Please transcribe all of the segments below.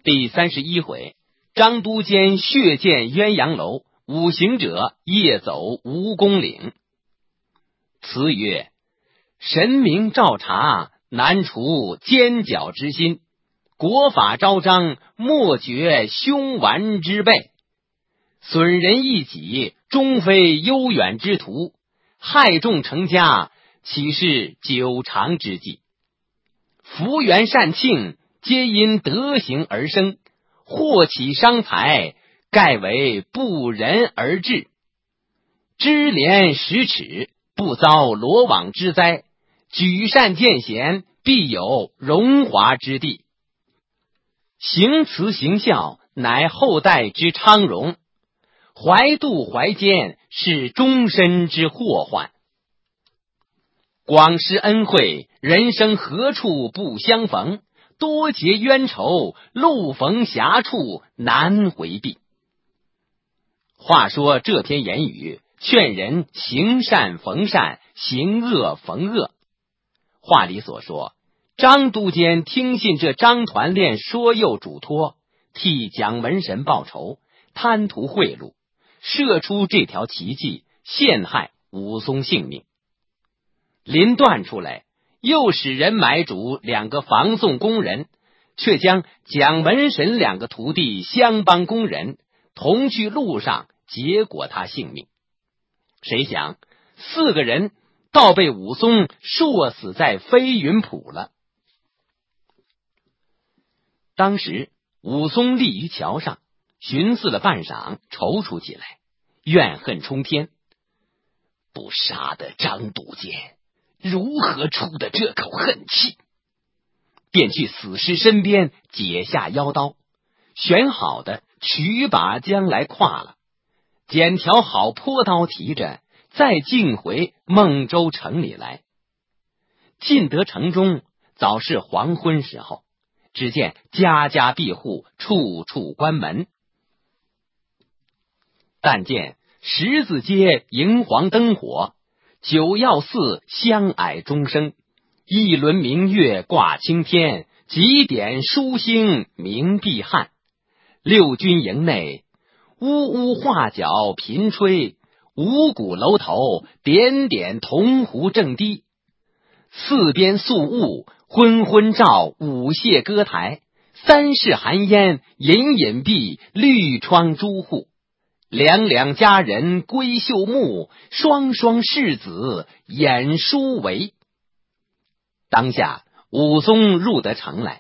第31回，张都监血溅鸳鸯楼，五行者夜走蜈蚣岭。词曰：神明照察，难除奸狡之心；国法昭彰，莫绝凶顽之辈。损人益己，终非悠远之途；害众成家，岂是久长之计？福缘善庆，皆因德行而生；祸起伤财，盖为不仁而至。知廉识耻，不遭罗网之灾；举善见贤，必有荣华之地。行慈行孝，乃后代之昌荣；怀妒怀奸，是终身之祸患。广施恩惠，人生何处不相逢；多结冤仇，路逢狭处难回避。话说这篇言语劝人行善逢善，行恶逢恶。话里所说，张都监听信这张团练说诱嘱托，替蒋门神报仇，贪图贿赂，设出这条奇计，陷害武松性命。临断出来，又使人买主2个防送工人，却将蒋门神2个徒弟相帮工人同去路上，结果他性命。谁想4个人倒被武松硕死在飞云浦了。当时武松立于桥上，寻思了半晌，踌躇起来，怨恨冲天。不杀的张都监，如何出的这口恨气？便去死尸身边解下腰刀，选好的取把将来挎了，捡条好坡刀提着，再进回孟州城里来。进得城中，早是黄昏时候，只见家家闭户，处处关门。但见十字街荧黄灯火，九曜寺香霭钟声，一轮明月挂青天，几点疏星明碧汉。六军营内呜呜画角频吹，五鼓楼头点点铜壶正滴。四边肃雾昏昏照舞榭歌台，三室寒烟隐隐蔽绿窗朱户。两两佳人归绣幕，双双世子演书围。当下武松入得城来，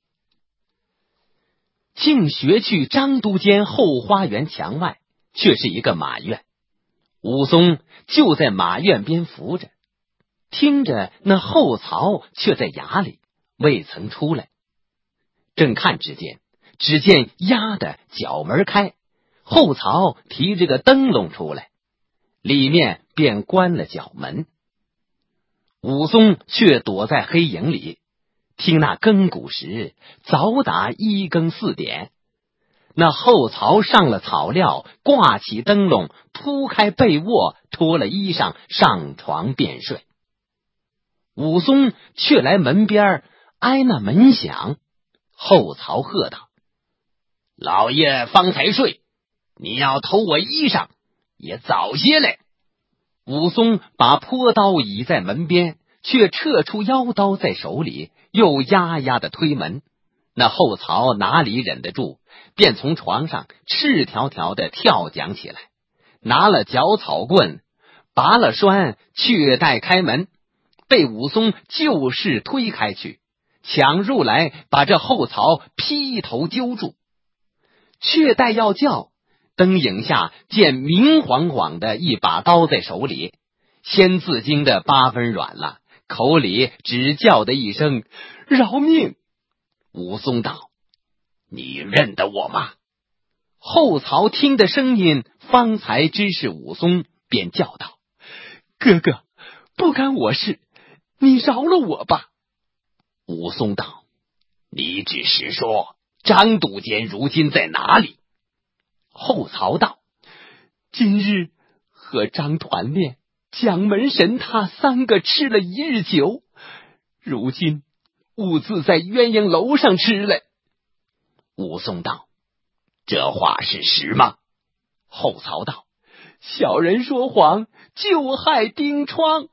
竟学去张都监后花园墙外，却是一个马院。武松就在马院边伏着，听着那后曹却在衙里未曾出来。正看只见押的角门开，后曹提着个灯笼出来，里面便关了角门。武松却躲在黑影里，听那更鼓时早打1更4点。那后曹上了草料，挂起灯笼，铺开被窝，脱了衣裳，上床便睡。武松却来门边挨那门响，后曹喝道：老爷方才睡，你要偷我衣裳，也早些来。武松把坡刀倚在门边，却撤出腰刀在手里，又压压的推门。那后曹哪里忍得住，便从床上赤条条的跳将起来，拿了绞草棍，拔了栓，却待开门，被武松就是推开去，抢入来，把这后曹劈头揪住。却待要叫，灯影下见明晃晃的一把刀在手里，先自惊的8分软了，口里只叫的一声饶命。武松道：你认得我吗？后曹听的声音，方才知是武松，便叫道：哥哥，不干我事，你饶了我吧。武松道：你只实说，张都监如今在哪里？后曹道：今日和张团练、蒋门神他3个吃了1日酒，如今兀自在鸳鸯楼上吃嘞。 武松道：这话是实吗？后曹道：小人说谎，就害丁窗。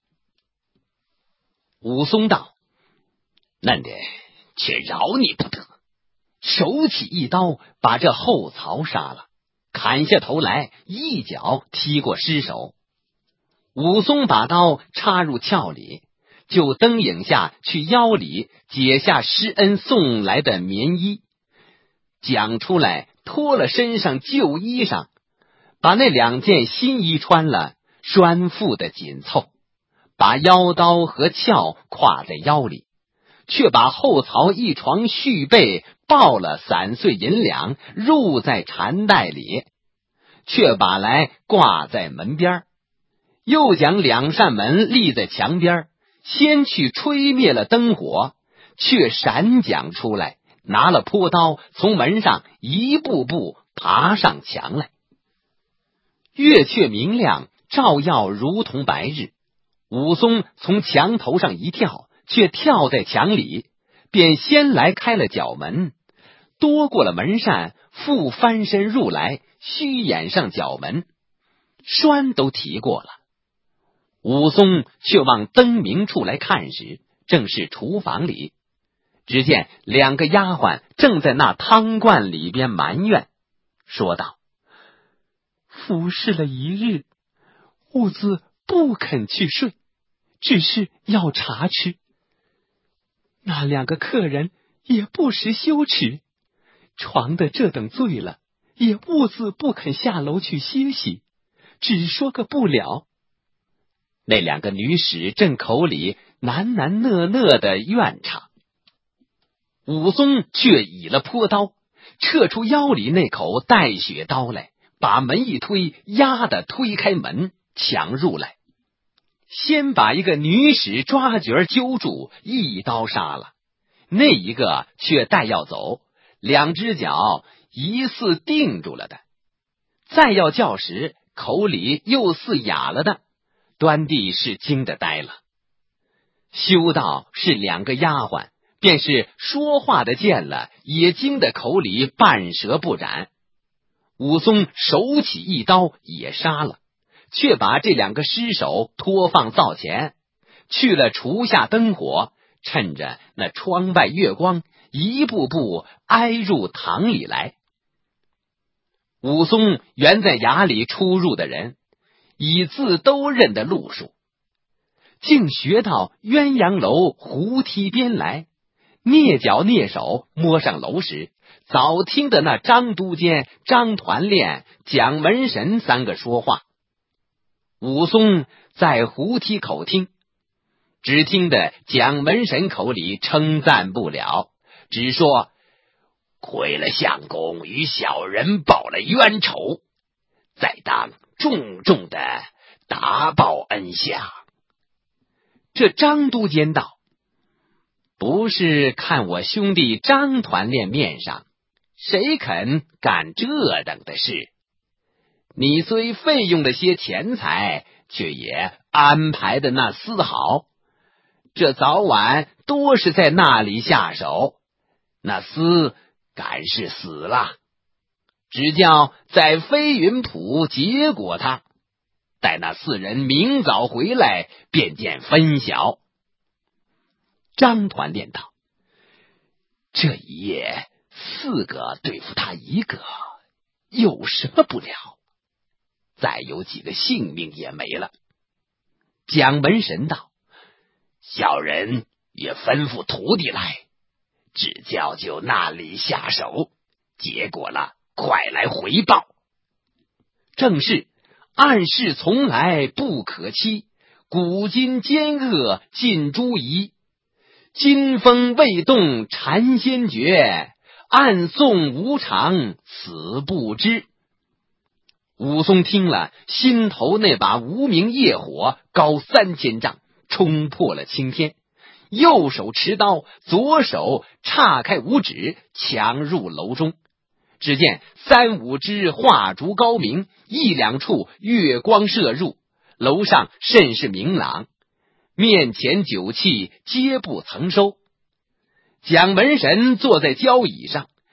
武松道：嫩的却饶你不得。手起一刀，把这后曹杀了，砍下头来，一脚踢过尸首。武松把刀插入鞘里，就灯影下去腰里解下施恩送来的棉衣，讲出来脱了身上旧衣裳，把那2件新衣穿了，拴缚的紧凑，把腰刀和鞘挎在腰里，却把后曹一床絮被抱了3穗银两入在缠带里，却把来挂在门边，又将2扇门立在墙边，先去吹灭了灯火，却闪讲出来，拿了坡刀从门上一步步爬上墙来。月却明亮，照耀如同白日。武松从墙头上一跳，却跳在墙里，便先来开了角门，多过了门扇，复翻身入来，虚掩上角门，栓都提过了。武松却往灯明处来看时，正是厨房里，只见2个丫鬟正在那汤罐里边埋怨，说道：服侍了一日，兀自不肯去睡，只是要茶吃。那2个客人也不识羞耻，床的这等醉了，也兀自不肯下楼去歇息，只说个不了。那2个女使正口里喃喃讷讷的怨唱，武松却倚了坡刀，撤出腰里那口带血刀来，把门一推，压得推开门，抢入来，先把一个女使抓角揪住，一刀杀了。那一个却待要走，2只脚疑似定住了的，再要叫时，口里又似哑了的，端地是惊得呆了。休道是2个丫鬟，便是说话的见了，也惊得口里半舌不染。武松手起一刀也杀了，却把这2个尸首拖放灶前，去了厨下灯火，趁着那窗外月光，一步步挨入堂里来。武松原在衙里出入的人，已自都认得路数，竟学到鸳鸯楼胡梯边来，蹑脚蹑手摸上楼时，早听得那张都监、张团练、蒋门神3个说话。武松在胡梯口听，只听得蒋门神口里称赞不了，只说亏了相公与小人报了冤仇，再当重重的答报恩相。这张都监道：不是看我兄弟张团练面上，谁肯干这等的事？你虽费用了些钱财，却也安排的那丝毫，这早晚多是在那里下手，那厮敢是死了，只叫在飞云浦结果他，待那4人明早回来，便见分晓。张团练道：这一夜4个对付他1个，有什么不了？再有几个性命也没了。蒋门神道：小人也吩咐徒弟来，只叫就那里下手，结果了快来回报。正是暗室从来不可欺，古今奸恶尽诛疑。金风未动禅先觉，暗送无常死不知。武松听了，心头那把无名业火高3000丈，冲破了青天，右手持刀，左手岔开五指，抢入楼中。只见3、5支画烛高明，1、2处月光射入，楼上甚是明朗，面前酒器皆不曾收。蒋门神坐在交椅上，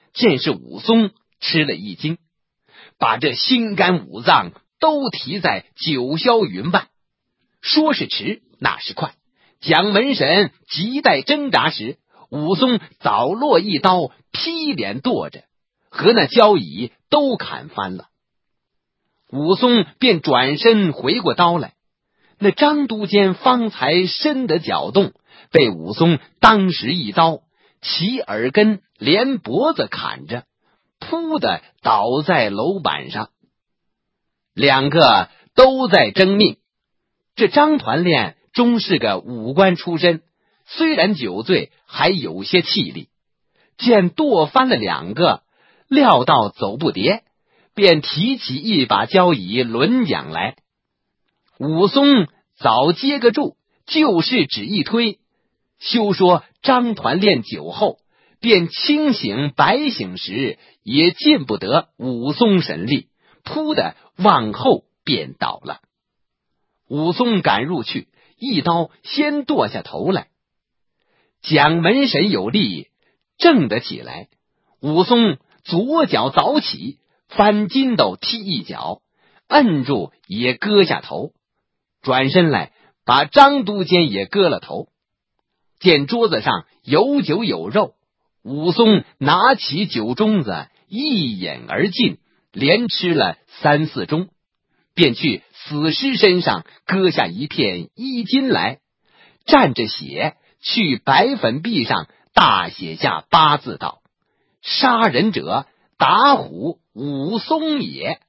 见是武松，吃了一惊，把这心肝五脏都提在九霄云外。说是迟，那是快，蒋门神急待挣扎时，武松早落一刀，劈脸剁着，和那交椅都砍翻了。武松便转身回过刀来，那张都监方才身得搅动，被武松当时一刀，其耳根连脖子砍着，扑的倒在楼板上。两个都在争命。这张团练终是个武官出身，虽然酒醉，还有些气力。见剁翻了两个，料到走不迭，便提起一把交椅抡桨来。武松早接个住，就是只一推，休说张团练酒后，便清醒白醒时也见不得武松神力，扑的往后便倒了。武松赶入去，一刀先剁下头来。蒋门神有力，正得起来，武松左脚早起，翻筋斗踢一脚，摁住也割下头，转身来把张都监也割了头。见桌子上有酒有肉，武松拿起酒盅子一饮而尽，连吃了3、4盅，便去死尸身上割下一片衣襟来，蘸着血去白粉壁上大写下8字道：杀人者打虎武松也。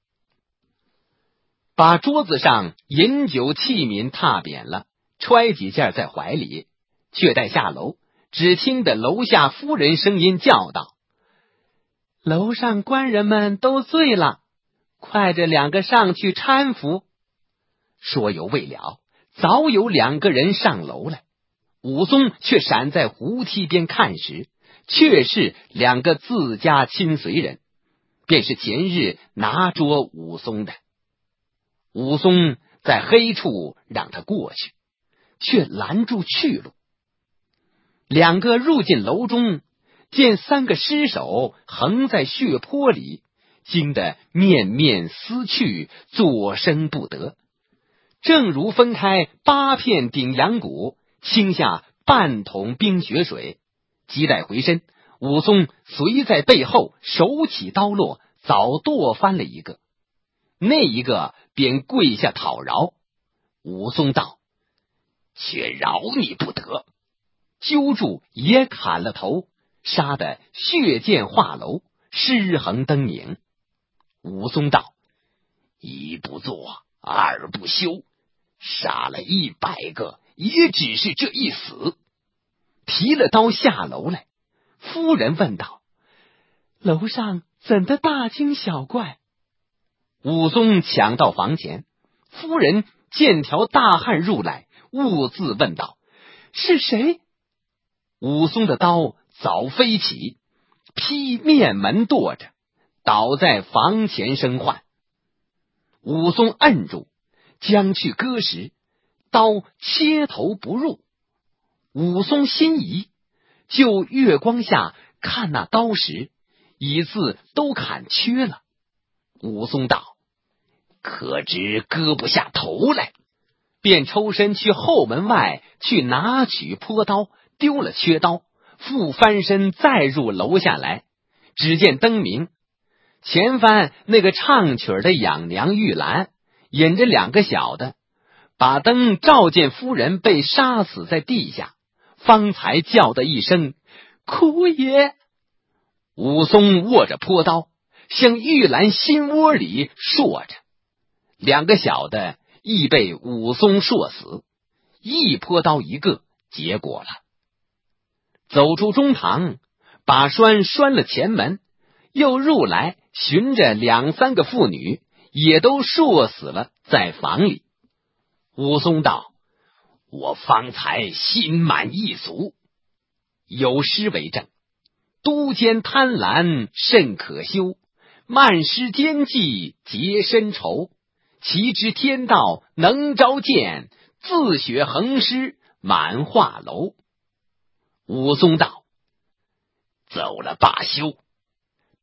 把桌子上饮酒器皿踏扁了，揣几件在怀里，却待下楼，只听得楼下夫人声音叫道：楼上官人们都醉了，快着2个上去搀扶。说犹未了，早有2个人上楼来。武松却闪在湖梯边看时，却是2个自家亲随人，便是前日拿捉武松的。武松在黑处让他过去，却拦住去路。2个入进楼中，见3个尸首横在血泊里，惊得面面思去，作声不得。正如分开8片顶阳骨，倾下半桶冰雪水，急待回身，武松随在背后，手起刀落，早剁翻了一个。那一个便跪下讨饶。武松道：却饶你不得，揪住也砍了头，杀得血溅画楼，尸横灯影。武松道：一不做二不休，杀了100个，也只是这一死。提了刀下楼来。夫人问道：楼上怎的大惊小怪？武松抢到房前，夫人见条大汉入来，兀自问道：是谁？武松的刀早飞起，劈面门剁着，倒在房前生唤。武松摁住，将去割时，刀切头不入。武松心疑，就月光下看那刀时，已自都砍缺了。武松道：可知割不下头来，便抽身去后门外去拿取坡刀，丢了缺刀，复翻身再入楼下来。只见灯明，前番那个唱曲的养娘玉兰引着2个小的，把灯照见夫人被杀死在地下，方才叫的一声苦也。武松握着坡刀，向玉兰心窝里搠着。2个小的亦被武松搠死，一坡刀一个，结果了。走出中堂，把栓拴了前门，又入来寻着2、3个妇女，也都搠死了在房里。武松道：我方才心满意足。有诗为证：都监贪婪甚可羞，慢施奸计结深仇。其知天道能招见，自雪横尸满画楼。武松道：走了罢休，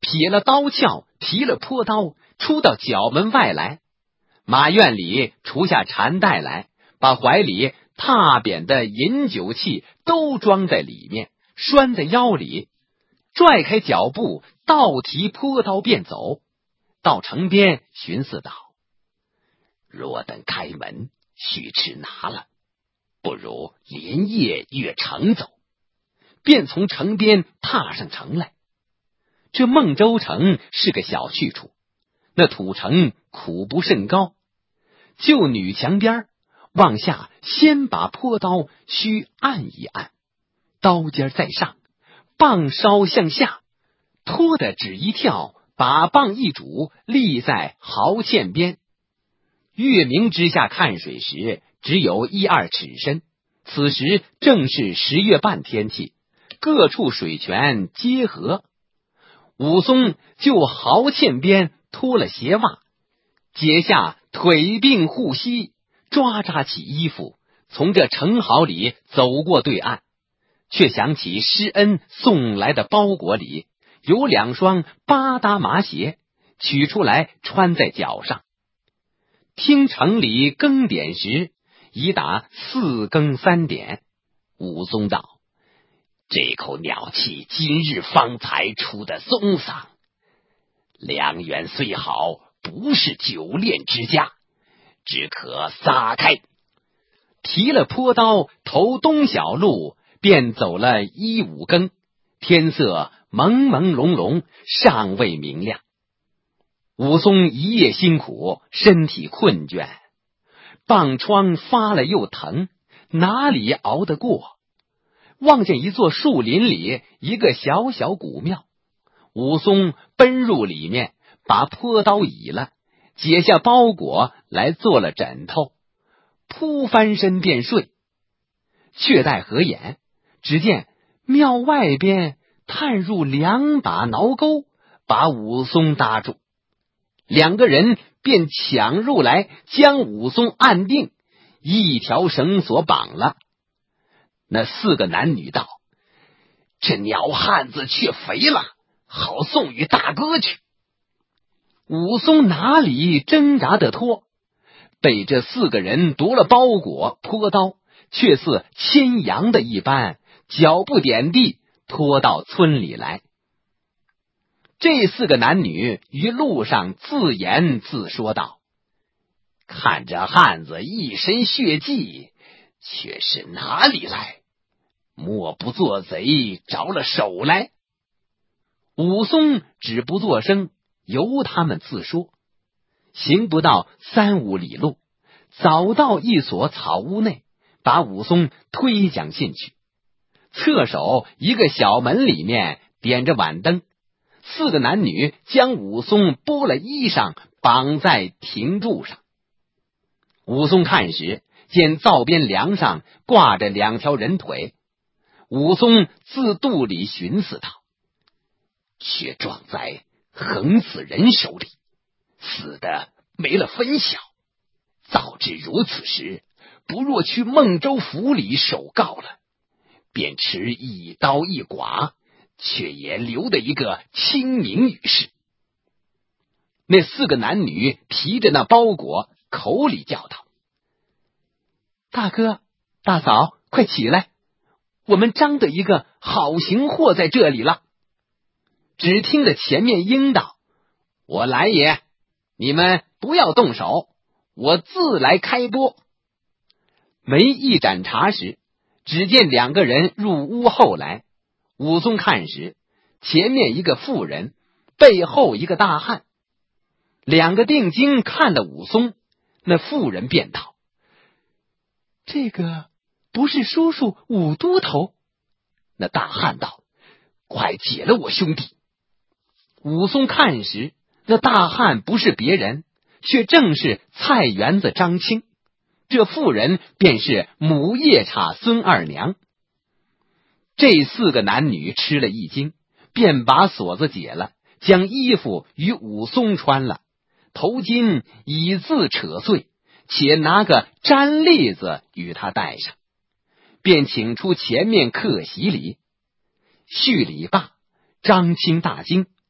撇了刀鞘，提了坡刀，出到角门外来。马院里除下缠带来，把怀里踏扁的饮酒器都装在里面，拴在腰里，拽开脚步，倒提坡刀便走。到城边寻思道：若等开门，须迟拿了，不如连夜越城走。便从城边踏上城来。这孟州城是个小去处，那土城苦不甚高，就女墙边往下先把坡刀须按一按，刀尖在上，棒梢向下，拖得只一跳，把棒一拄，立在壕堑边。月明之下看水时，只有1-2尺深。此时正是10月半天气，各处水泉皆合。武松就壕堑边脱了鞋袜，解下腿并护膝，抓扎起衣服，从这城壕里走过对岸，却想起施恩送来的包裹里有2双8搭麻鞋，取出来穿在脚上。听城里更点时，已打4更3点。武松道：这口鸟气今日方才出的松嗓，良缘虽好，不是久恋之家，只可撒开。提了坡刀，投东小路，便走了1-5更，天色朦朦胧胧，尚未明亮。武松一夜辛苦，身体困倦，棒疮发了又疼，哪里熬得过？望见一座树林里一个小小古庙，武松奔入里面，把坡刀倚了，解下包裹来做了枕头，扑翻身便睡。却待合眼，只见庙外边探入2把挠钩，把武松搭住。2个人便抢入来，将武松按定，一条绳索绑了。那4个男女道：这鸟汉子却肥了，好送与大哥去。武松哪里挣扎得脱，被这4个人夺了包裹坡刀，却似牵羊的一般，脚不点地，拖到村里来。这4个男女于路上自言自说道：看这汉子一身血迹，却是哪里来？莫不做贼着了手来？武松只不作声，由他们自说。行不到3-5里路，早到一所草屋内，把武松推将进去。侧手一个小门里面点着晚灯，4个男女将武松剥了衣裳，绑在亭柱上。武松看时，见灶边梁上挂着2条人腿。武松自肚里寻思道：却撞在横死人手里，死的没了分晓。早知如此时，不若去孟州府里守告了，便持一刀一剐，却也留得一个清明于世。那4个男女提着那包裹，口里叫道：大哥大嫂，快起来，我们张的一个好行货在这里了。只听得前面应道：我来也，你们不要动手，我自来开拨。没一盏茶时，只见2个人入屋后来。武松看时，前面一个妇人，背后一个大汉。2个定睛看了武松，那妇人便道：这个不是叔叔武都头？那大汉道：快解了我兄弟。武松看时，那大汉不是别人，却正是菜园子张青。这妇人便是母夜叉孙二娘。这4个男女吃了一惊，便把锁子解了，将衣服与武松穿了，头巾已自扯碎，且拿个毡笠子与他戴上，便请出前面客席里。叙礼罢，张青大惊，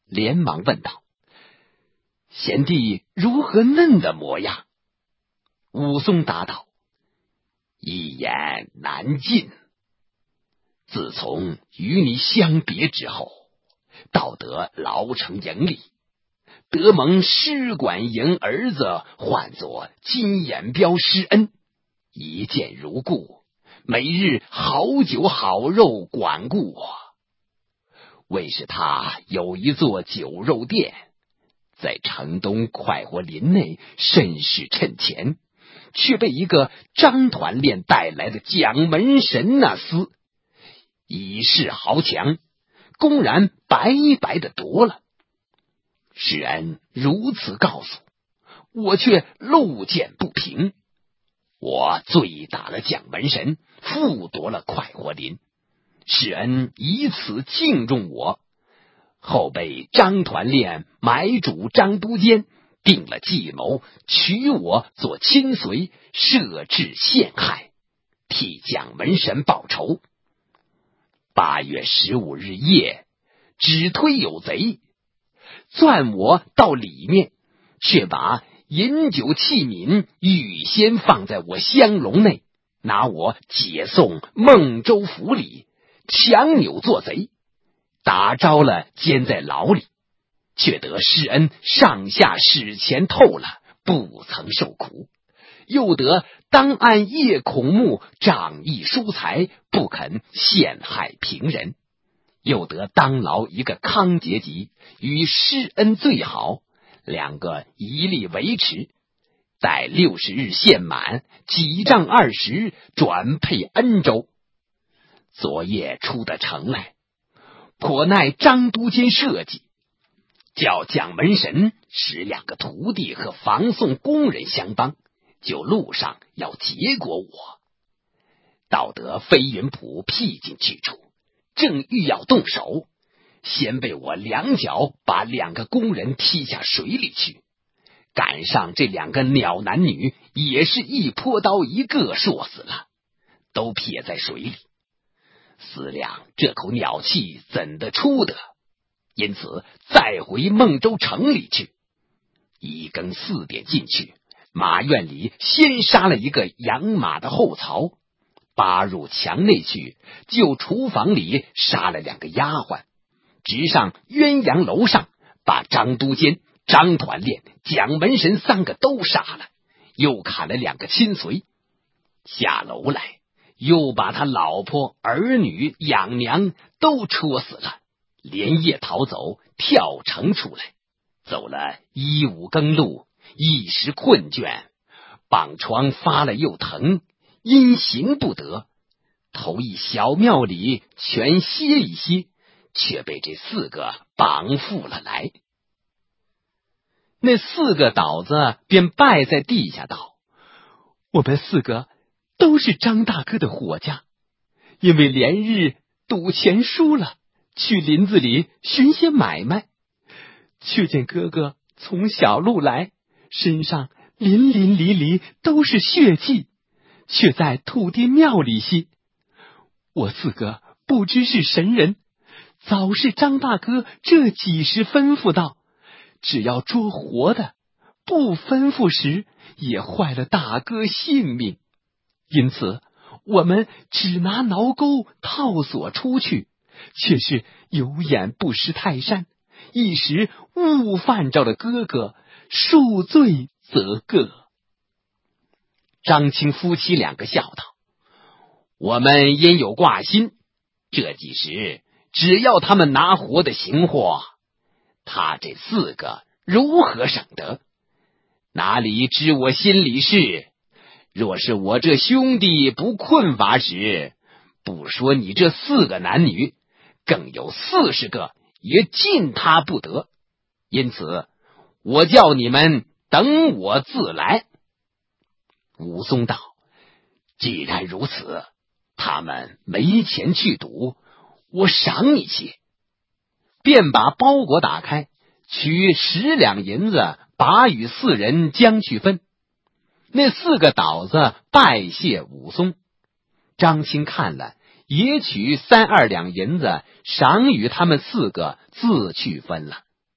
连忙问道：“贤弟如何嫩的模样？”武松答道：“一言难尽。自从与你相别之后，到得牢城营里，得蒙师管营儿子唤作金眼彪施恩，一见如故，每日好酒好肉管顾我。为是他有一座酒肉店，在城东快活林内甚是趁钱，却被一个张团练带来的蒋门神那厮以势豪强，公然白白的夺了。施恩如此告诉我，却路见不平。我醉打了蒋门神，复夺了快活林。施恩以此敬重我，后被张团练买主张都监定了计谋，取我做亲随，设置陷害，替蒋门神报仇。8月15日夜，只推有贼，钻我到里面，却把饮酒器皿预先放在我香笼内，拿我解送孟州府里，强扭做贼，打着了监在牢里，却得施恩上下使钱透了，不曾受苦。又得当按叶孔目仗义疏财，不肯陷害平人。又得当牢一个康节吉，与施恩最好，两个一力维持。待60日限满，几丈20，转配恩州。昨夜出的城来，颇耐张都监设计，叫蒋门神使2个徒弟和防送工人相帮，就路上要结果我。到得飞云浦僻静去处，正欲要动手，先被我2脚把2个工人踢下水里去，赶上这2个鸟男女，也是一泼刀一个硕死了，都撇在水里。思量这口鸟气怎的出得，因此再回孟州城里去。1更4点进去，马院里先杀了一个养马的后曹，扒入墙内去，就厨房里杀了2个丫鬟，直上鸳鸯楼上，把张都监、张团练、蒋门神3个都杀了，又砍了2个亲随。下楼来，又把他老婆、儿女、养娘都戳死了，连夜逃走，跳城出来。走了1、5更路，一时困倦，膀疮发了又疼，因行不得，投一小庙里全歇一歇，却被这4个绑缚了来。那4个倒子便拜在地下道：“我们4个都是张大哥的伙家，因为连日赌钱输了，去林子里寻些买卖，却见哥哥从小路来，身上淋淋漓漓都是血迹，却在土地庙里歇。我4个不知是神人，早是张大哥这几时吩咐道，只要捉活的，不吩咐时也坏了大哥性命。因此我们只拿挠钩套索出去，却是有眼不识泰山，一时误犯着了哥哥，恕罪则个。”张青夫妻2个笑道：“我们因有挂心，这几时只要他们拿活的行货，他这4个如何省得？哪里知我心里事？若是我这兄弟不困乏时，不说你这4个男女，更有40个也禁他不得。因此我叫你们等我自来。”武松道：“既然如此，他们没钱去赌，我赏你些。”便把包裹打开，取10两银子，把与4人将去分。那4个倒子拜谢武松。张青看了，也取3、2两银子，赏与他们4个自去分了。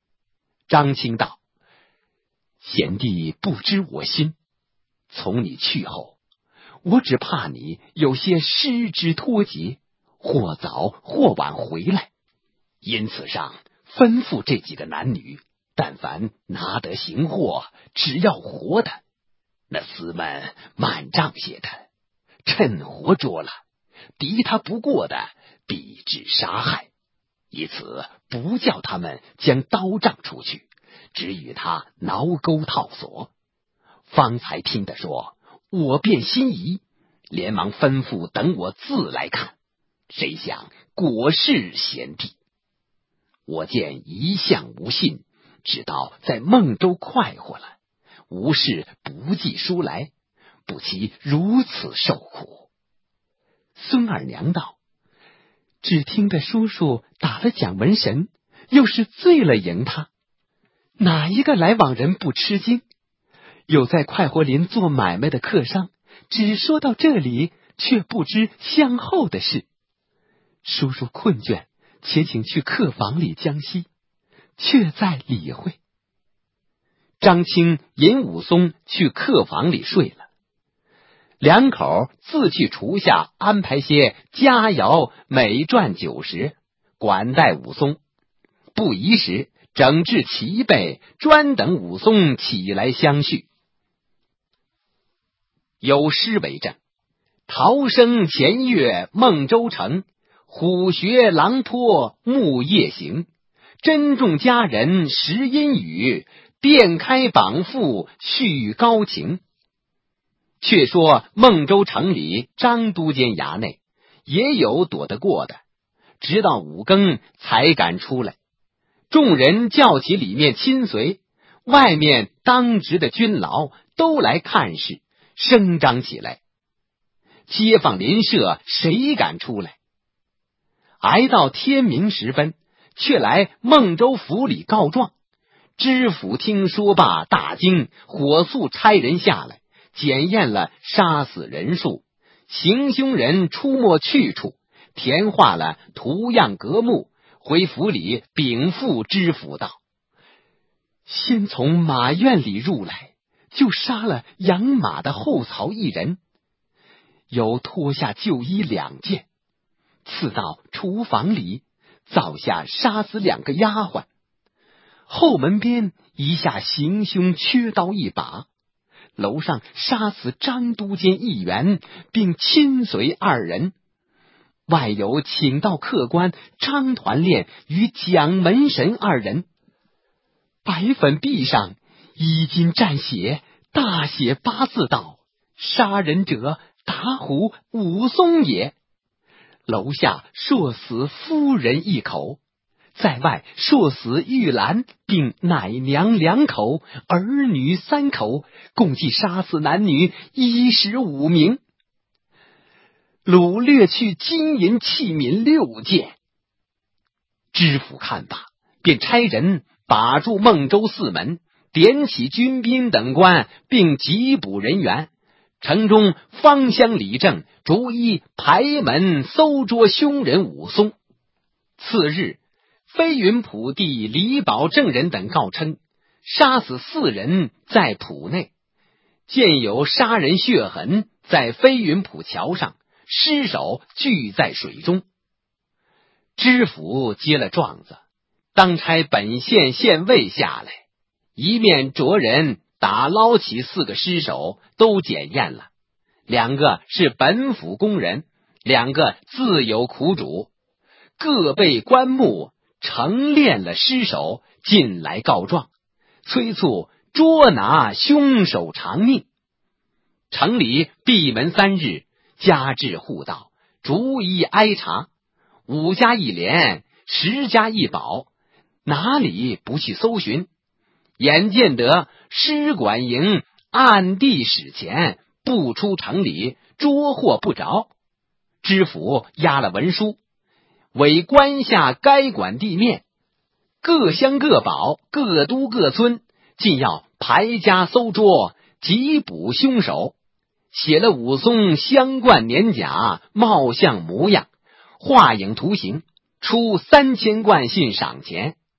张青道：贤弟不知我心，从你去后，我只怕你有些失之脱节，或早或晚回来，因此上吩咐这几个男女，但凡拿得行货，只要活的，那厮们慢仗些的，趁活捉了，敌他不过的，必致杀害，以此不叫他们将刀杖出去，只与他挠钩套索。方才听得说，我便心疑，连忙吩咐等我自来看，谁想果是贤弟。我见一向无信，知道在孟州快活了，无事不寄书来，不期如此受苦。孙二娘道：只听得叔叔打了蒋门神，又是醉了迎他，哪一个来往人不吃惊？有在快活林做买卖的客商，只说到这里，却不知相后的事。叔叔困倦，且请去客房里将息，却在理会。张青引武松去客房里睡了，两口自去厨下安排些佳肴美馔酒食，管待武松。不宜时，整治齐备，专等武松起来相续。有诗为证：陶生前月孟州城，虎穴狼坡木叶行。珍重佳人识阴雨，便开绑缚续高情。却说孟州城里张都监衙内也有躲得过的，直到5更才敢出来。众人叫起里面亲随，外面当值的军牢都来看事，声张起来。街坊邻舍谁敢出来？挨到天明时分，却来孟州府里告状。知府听说罢大惊，火速差人下来检验了杀死人数，行凶人出没去处，填画了图样格目，回府里禀赋知府道：先从马院里入来，就杀了养马的后曹一人，有脱下旧衣2件，次到厨房里凿下杀死2个丫鬟，后门边遗下行凶缺刀1把，楼上杀死张都监1员，并亲随2人，外有请到客官张团练与蒋门神2人。白粉壁上衣襟沾血，大写8字道：杀人者打虎武松也。楼下硕死夫人1口，在外硕死玉兰并奶娘2口，儿女3口，共计杀死男女15名。掳掠去金银器皿6件。知府看罢，便差人把住孟州4门，点起军兵等官，并缉捕人员。城中芳香里正逐一排门搜捉凶人武松。次日，飞云浦地李宝正人等告称，杀死4人在浦内，见有杀人血痕在飞云浦桥上，尸首聚在水中。知府接了状子，当差本县县尉下来，一面着人打捞起4个尸首，都检验了，2个是本府工人，2个自有苦主，各被棺木成殓了尸首，进来告状，催促捉拿凶手偿命。城里闭门3日，加治护道，逐一挨查，5家1连，10家1保，哪里不去搜寻？眼见得尸管营暗地使钱，不出城里，捉获不着。知府押了文书，委关下该管地面，各乡各保，各都各村，尽要排家搜捉，缉捕凶手。写了武松相冠年甲，貌相模样，画影图形，出3000贯信赏钱。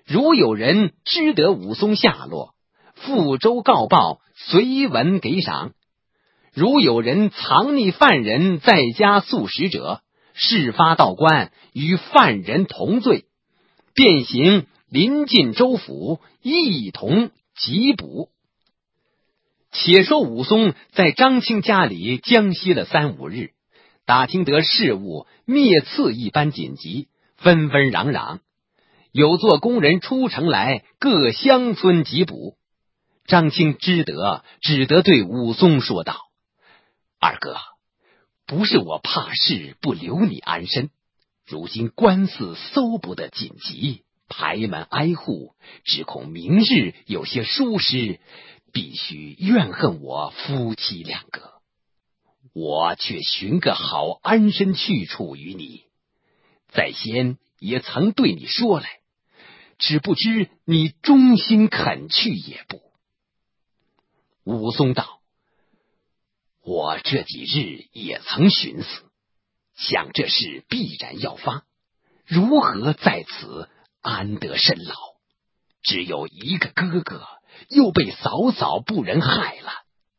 如有人知得武松下落，赴州告报，随文给赏。如有人藏匿犯人在家宿食者，事发到官，与犯人同罪，便行临近州府，一同缉捕。且说武松在张青家里僵息了3、5日，打听得事务灭刺一般紧急，纷纷攘攘，有做工人出城来各乡村缉捕。张青知得，只得对武松说道：二哥，不是我怕事不留你安身，如今官司搜捕的紧急，排门挨户，只恐明日有些疏失，必须怨恨我夫妻2个。我却寻个好安身去处与你，在先也曾对你说来，只不知你忠心肯去也不。武松道：我这几日也曾寻思，想这事必然要发，如何在此安得甚劳？只有一个哥哥，又被嫂嫂不仁害了。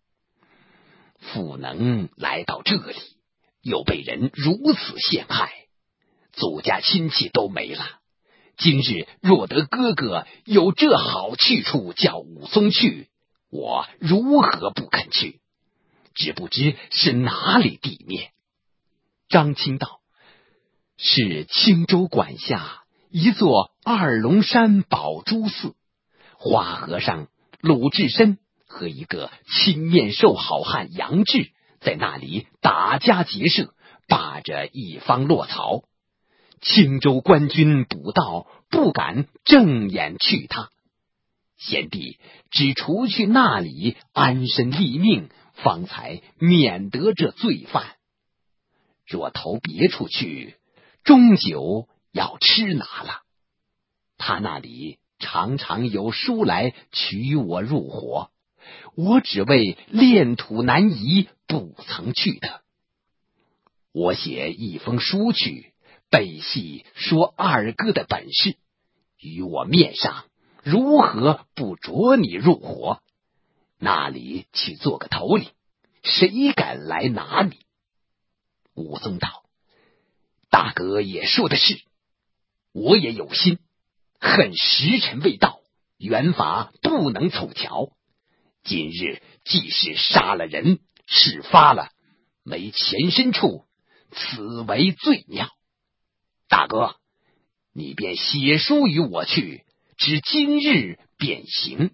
父能来到这里，又被人如此陷害，祖家亲戚都没了。今日若得哥哥有这好去处叫武松去，我如何不肯去？只不知是哪里地面。张青道：是青州管辖一座二龙山宝珠寺，花和尚鲁智深和一个青面兽好汉杨志在那里打家劫舍，霸着一方落草。青州官军捕到，不敢正眼去他。贤弟只除去那里安身立命，方才免得这罪犯。若投别处去，终究要吃拿了。他那里常常有书来取我入伙，我只为炼土难移，不曾去的。我写一封书去，背细说二哥的本事，与我面上，如何不着你入伙？那里去做个头领，谁敢来拿你？武松道：大哥也说的是，我也有心，恨时辰未到，缘法不能凑巧。今日既是杀了人，事发了，没前身处，此为最妙。大哥，你便写书与我去，只今日便行。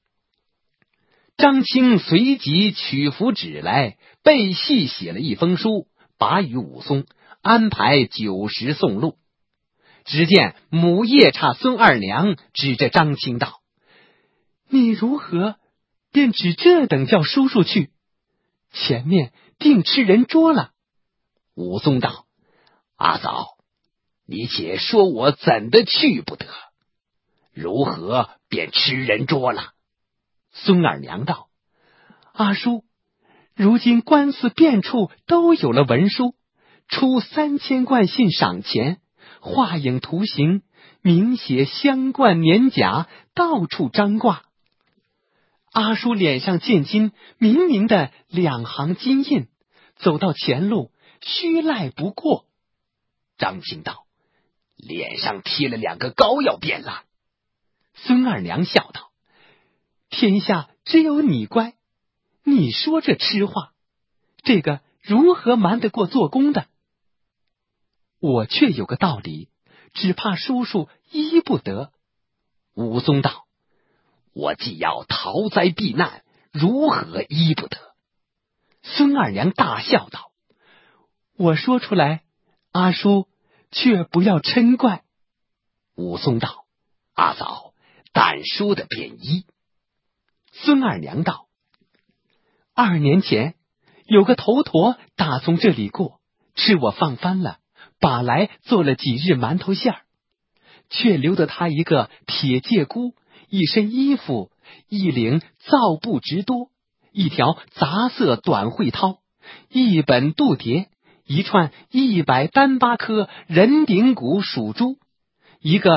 张青随即取符纸来，背细写了一封书，拔与武松，安排酒食送路。只见母夜叉孙二娘指着张青道：你如何便指这等叫叔叔去？前面定吃人捉了。武松道：阿嫂，你且说我怎的去不得？如何便吃人捉了？孙二娘道：阿叔，如今官司遍处都有了文书，出3000贯信赏钱，画影图形，明写香冠年甲，到处张挂。阿叔脸上见金，明明的2行金印，走到前路，虚赖不过。张青道：脸上贴了2个膏药便了。孙二娘笑道：天下只有你乖，你说这痴话，这个如何瞒得过做工的？我却有个道理，只怕叔叔依不得。武松道：我既要逃灾避难，如何依不得？孙二娘大笑道：我说出来，阿叔却不要嗔怪。武松道：阿嫂，但说的便依。孙二娘道：2年前有个头陀打从这里过，吃我放翻了，把来做了几日馒头馅儿，却留得他一个铁戒箍，一身衣服，一领皂布直多，一条杂色短会绦，一本度牒，一串100单8颗人顶骨属珠，一个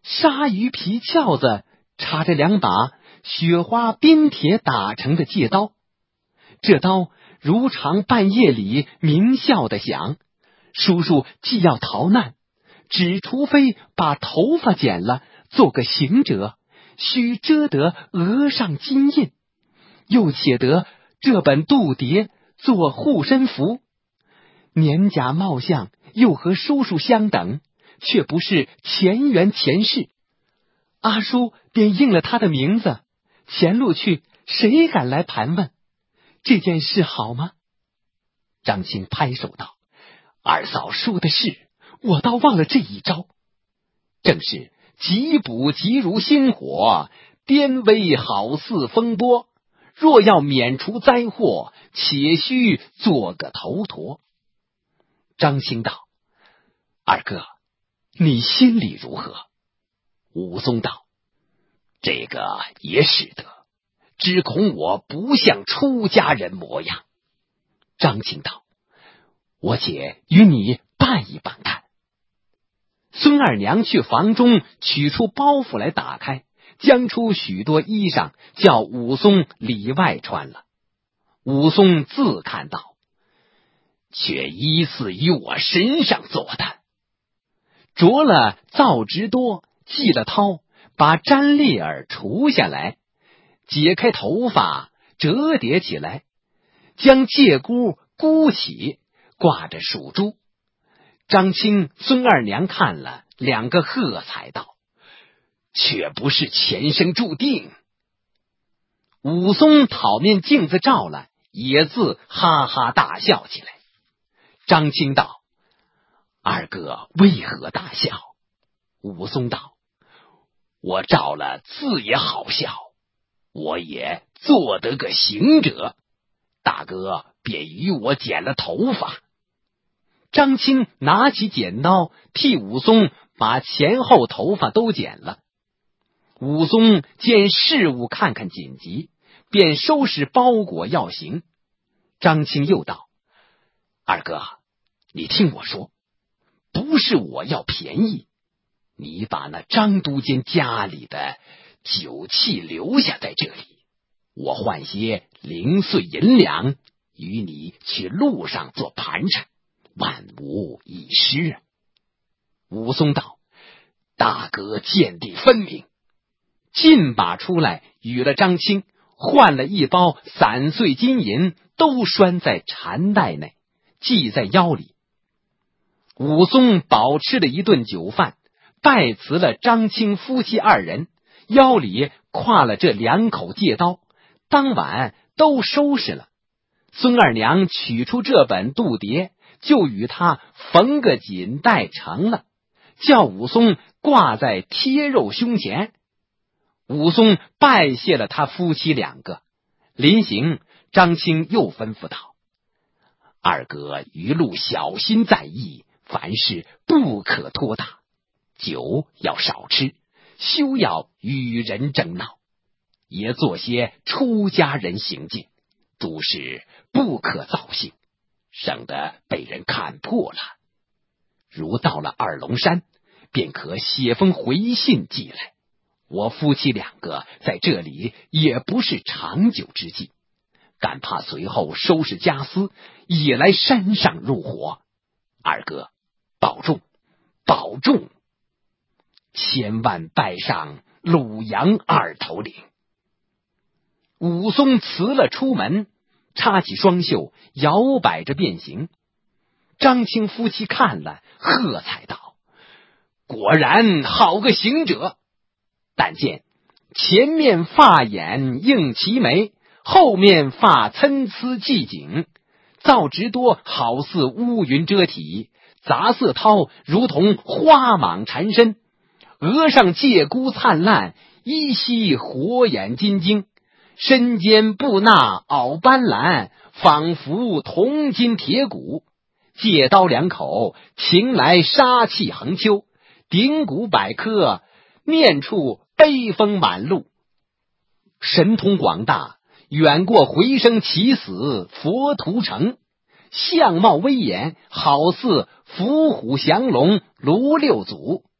鲨鱼皮鞘子插着2把雪花冰铁打成的戒刀，这刀如常半夜里鸣啸的响。叔叔既要逃难，只除非把头发剪了，做个行者，须遮得额上金印，又且得这本度牒做护身符。年甲貌相又和叔叔相等，却不是前缘前世。阿叔便应了他的名字，前路去，谁敢来盘问？这件事好吗？张青拍手道：二嫂说的是，我倒忘了这一招。正是急补急如星火，颠危好似风波。若要免除灾祸，且须做个头陀。张青道：二哥，你心里如何？武松道：这个也使得，只恐我不像出家人模样。张青道：我且与你办一办看。孙二娘去房中取出包袱来打开，将出许多衣裳，叫武松里外穿了。武松自看道：却依似于我身上做的。着了皂直多，系了绦，把毡笠儿除下来，解开头发，折叠起来，将戒箍箍起，挂着属珠。张青、孙二娘看了，2个喝彩道：却不是前生注定。武松讨面镜子照了，也自哈哈大笑起来。张青道：二哥为何大笑？武松道：我照了自也好笑，我也做得个行者，大哥便与我剪了头发。张青拿起剪刀，替武松把前后头发都剪了。武松见事务看看紧急，便收拾包裹要行。张青又道：二哥，你听我说，不是我要便宜，你把那张都监家里的酒器留下在这里，我换些零碎银两，与你去路上做盘缠，万无一失。武松道：大哥见地分明。尽把出来与了张青，换了一包散碎金银，都拴在缠带内，系在腰里。武松饱吃了一顿酒饭，拜辞了张青夫妻2人，腰里挎了这2口戒刀，当晚都收拾了。孙二娘取出这本度牒，就与他缝个锦带成了，叫武松挂在贴肉胸前。武松拜谢了他夫妻2个。临行，张青又吩咐道：二哥一路小心在意，凡事不可拖大，酒要少吃，休要与人争闹，也做些出家人行径，诸事不可造性，省得被人看破了。如到了二龙山，便可写封回信寄来。我夫妻2个在这里也不是长久之计，敢怕随后收拾家私，也来山上入伙。二哥保重，保重！千万拜上鲁阳2头领。武松辞了出门，插起双袖，摇摆着便行。张青夫妻看了，喝彩道：果然好个行者！但见前面发眼映齐眉，后面发参差髻颈，皂直多好似乌云遮体，杂色绦如同花蟒缠身，额上戒箍灿烂，依稀火眼金睛，身间布纳袄斑斓，仿佛铜筋铁骨，戒刀2口，擎来杀气横秋，顶骨百科，面处悲风满路，神通广大，远过回生起死佛图城，相貌威严，好似伏虎降龙卢六祖，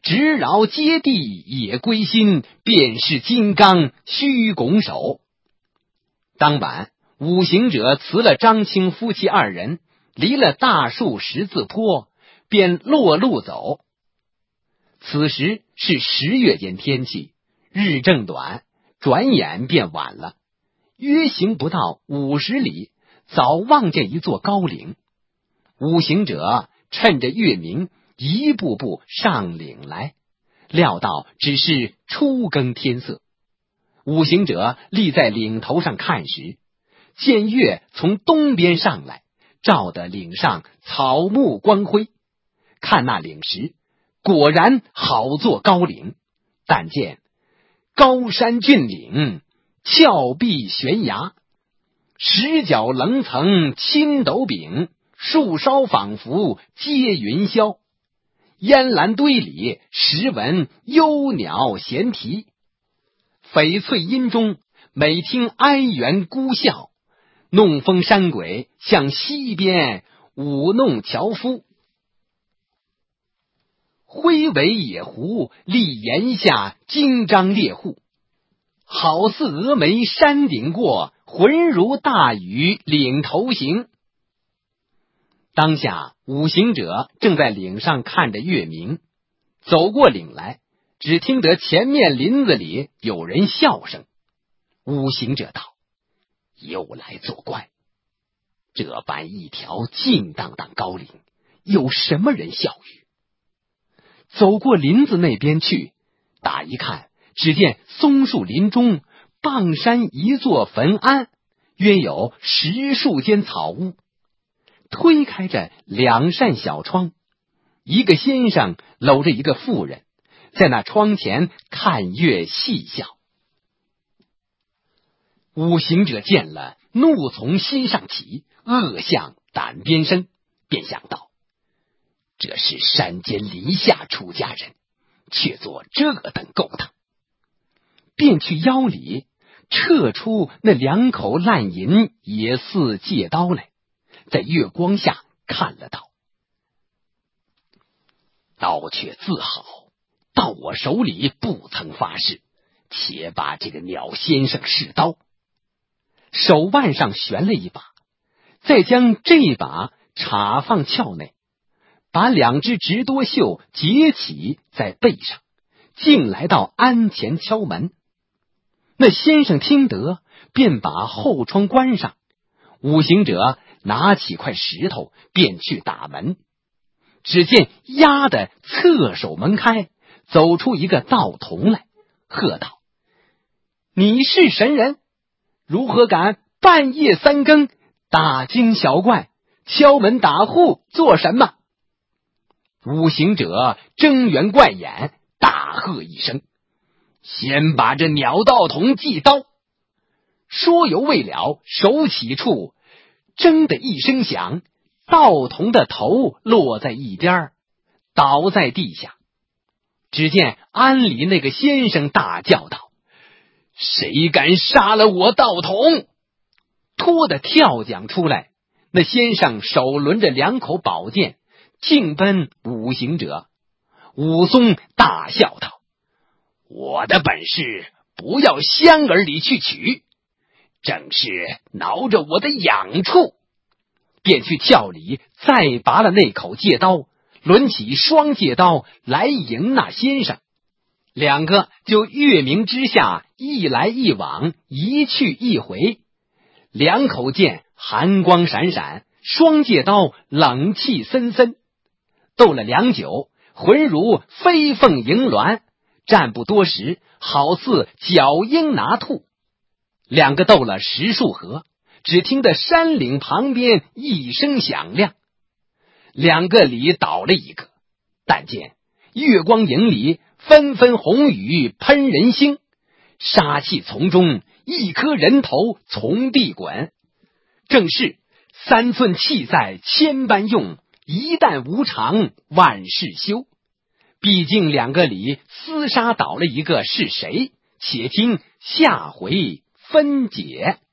直饶接地也归心，便是金刚须拱手。当晚，五行者辞了张青夫妻二人，离了大树十字坡，便落路走。此时是10月间天气，日正短，转眼便晚了。约行不到50里，早望见一座高岭。五行者趁着月明，一步步上岭来，料到只是初更天色。五行者立在岭头上看时，见月从东边上来，照得岭上草木光辉。看那岭时，果然好座高岭，但见高山峻岭，峭壁悬崖，石角棱层青斗柄，树梢仿佛接云霄。烟岚堆里时闻幽鸟闲啼，翡翠阴中每听哀猿孤啸。弄风山鬼向西边舞弄樵夫，灰尾野狐立檐下惊张猎户。好似峨眉山顶过，浑如大雨岭头行。当下五行者正在岭上看着月明，走过岭来，只听得前面林子里有人笑声。五行者道：又来作怪，这般一条静荡荡高岭，有什么人笑语？走过林子那边去，打一看，只见松树林中傍山一座坟庵，约有10数间草屋。推开着2扇小窗，一个先生搂着一个妇人，在那窗前看月戏笑。五行者见了，怒从心上起，恶向胆边生，便想到这是山间林下出家人，却做这等勾当，便去腰里撤出那2口烂银也似戒刀来，在月光下看了道：刀却自好，到我手里不曾发誓，且把这个鸟先生试刀。手腕上悬了一把，再将这把插放鞘内，把2只直多袖结起在背上，竟来到庵前敲门。那先生听得，便把后窗关上。五行者拿起块石头，便去打门。只见压的侧手门开，走出一个道童来，喝道：你是神人，如何敢半夜3更大惊小怪，敲门打户做什么？五行者睁圆怪眼，大喝一声：先把这鸟道童祭刀！说犹未了，手起处铮的一声响，道童的头落在一边，倒在地下。只见庵里那个先生大叫道：谁敢杀了我道童？拖得跳将出来，那先生手抡着2口宝剑，径奔五行者。武松大笑道：我的本事不要香儿里去取，正是挠着我的痒处。便去鞘里再拔了那口戒刀，抡起双戒刀来迎那先生。2个就月明之下一来一往，一去一回。2口剑寒光闪闪，双戒刀冷气森森。斗了良久，浑如飞凤迎鸾，战不多时，好似角鹰拿兔。2个斗了10数合，只听得山岭旁边一声响亮，2个里倒了一个。但见月光影里纷纷红雨喷人星，杀气丛中一颗人头从地滚。正是3寸气在千般用，一旦无常万事休。毕竟2个里厮杀倒了一个是谁？且听下回分解。